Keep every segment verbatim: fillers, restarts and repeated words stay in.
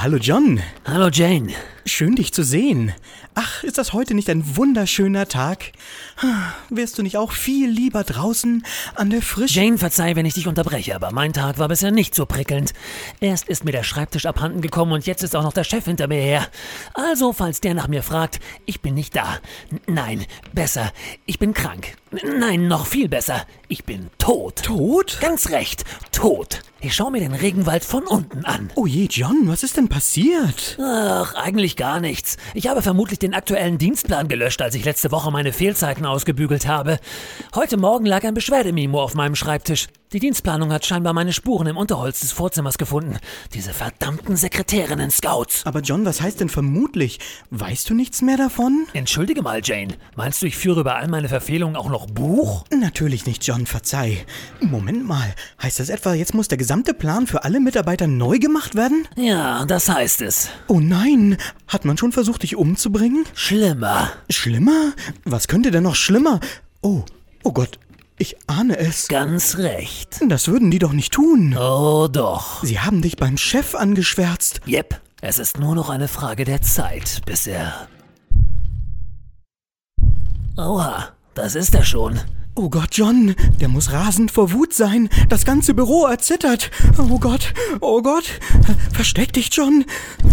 hallo John. Hallo Jane. Schön, dich zu sehen. Ach, ist das heute nicht ein wunderschöner Tag? Wärst du nicht auch viel lieber draußen an der Frische? Jane, verzeih, wenn ich dich unterbreche, aber mein Tag war bisher nicht so prickelnd. Erst ist mir der Schreibtisch abhanden gekommen und jetzt ist auch noch der Chef hinter mir her. Also, falls der nach mir fragt, ich bin nicht da. N- Nein, besser, ich bin krank. N- Nein, noch viel besser, ich bin tot. Tot? Ganz recht, tot. Ich schaue mir den Regenwald von unten an. Oh je, John, was ist denn passiert? Ach, eigentlich gar nichts. Ich habe vermutlich den aktuellen Dienstplan gelöscht, als ich letzte Woche meine Fehlzeiten ausgebügelt habe. Heute Morgen lag ein Beschwerdememo auf meinem Schreibtisch. Die Dienstplanung hat scheinbar meine Spuren im Unterholz des Vorzimmers gefunden. Diese verdammten Sekretärinnen-Scouts. Aber John, was heißt denn vermutlich? Weißt du nichts mehr davon? Entschuldige mal, Jane. Meinst du, ich führe über all meine Verfehlungen auch noch Buch? Natürlich nicht, John, verzeih. Moment mal, heißt das etwa, jetzt muss der gesamte Plan für alle Mitarbeiter neu gemacht werden? Ja, das heißt es. Oh nein, hat man schon versucht, dich umzubringen? Schlimmer. Schlimmer? Was könnte denn noch schlimmer? Oh, oh Gott, ich ahne es. Ganz recht. Das würden die doch nicht tun. Oh doch. Sie haben dich beim Chef angeschwärzt. Jep, es ist nur noch eine Frage der Zeit, bis er... Oha, das ist er schon. Oh Gott, John, der muss rasend vor Wut sein. Das ganze Büro erzittert. Oh Gott, oh Gott. Versteck dich, John.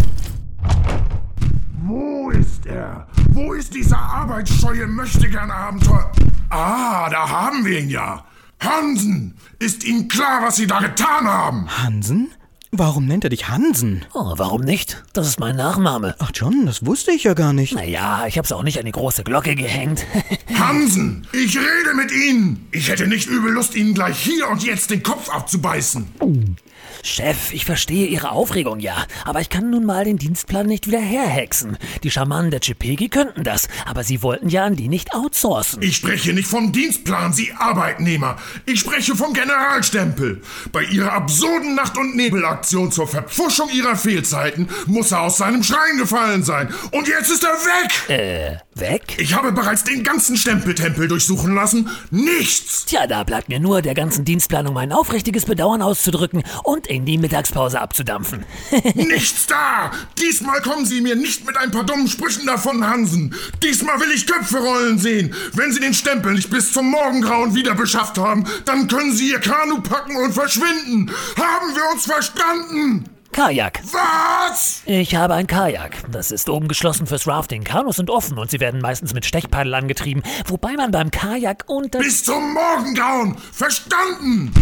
Wo ist er? Wo ist dieser arbeitsscheue Möchtegern-Abenteuer? Ah, da haben wir ihn ja. Hansen! Ist Ihnen klar, was Sie da getan haben? Hansen? Warum nennt er dich Hansen? Oh, warum nicht? Das ist mein Nachname. Ach John, das wusste ich ja gar nicht. Naja, ich hab's auch nicht an die große Glocke gehängt. Hansen, ich rede mit Ihnen. Ich hätte nicht übel Lust, Ihnen gleich hier und jetzt den Kopf abzubeißen. Chef, ich verstehe Ihre Aufregung ja, aber ich kann nun mal den Dienstplan nicht wieder herhexen. Die Schamanen der Chipegi könnten das, aber sie wollten ja an die nicht outsourcen. Ich spreche nicht vom Dienstplan, Sie Arbeitnehmer. Ich spreche vom Generalstempel. Bei Ihrer absurden Nacht- und Nebelaktion zur Verpfuschung Ihrer Fehlzeiten muss er aus seinem Schrein gefallen sein. Und jetzt ist er weg! Äh, weg? Ich habe bereits den ganzen Stempeltempel durchsuchen lassen. Nichts! Tja, da bleibt mir nur, der ganzen Dienstplanung mein aufrichtiges Bedauern auszudrücken und in die Mittagspause abzudampfen. Nichts da! Diesmal kommen Sie mir nicht mit ein paar dummen Sprüchen davon, Hansen. Diesmal will ich Köpfe rollen sehen. Wenn Sie den Stempel nicht bis zum Morgengrauen wieder beschafft haben, dann können Sie Ihr Kanu packen und verschwinden. Haben wir uns verstanden? Kajak. Was? Ich habe ein Kajak. Das ist oben geschlossen fürs Rafting. Kanus sind offen und sie werden meistens mit Stechpaddel angetrieben, wobei man beim Kajak unter... Bis zum Morgengrauen. Verstanden?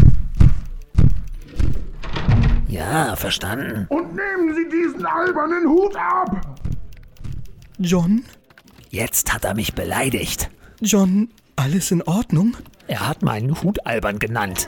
Ja, verstanden. Und nehmen Sie diesen albernen Hut ab. John? Jetzt hat er mich beleidigt. John, alles in Ordnung? Er hat meinen Hut albern genannt.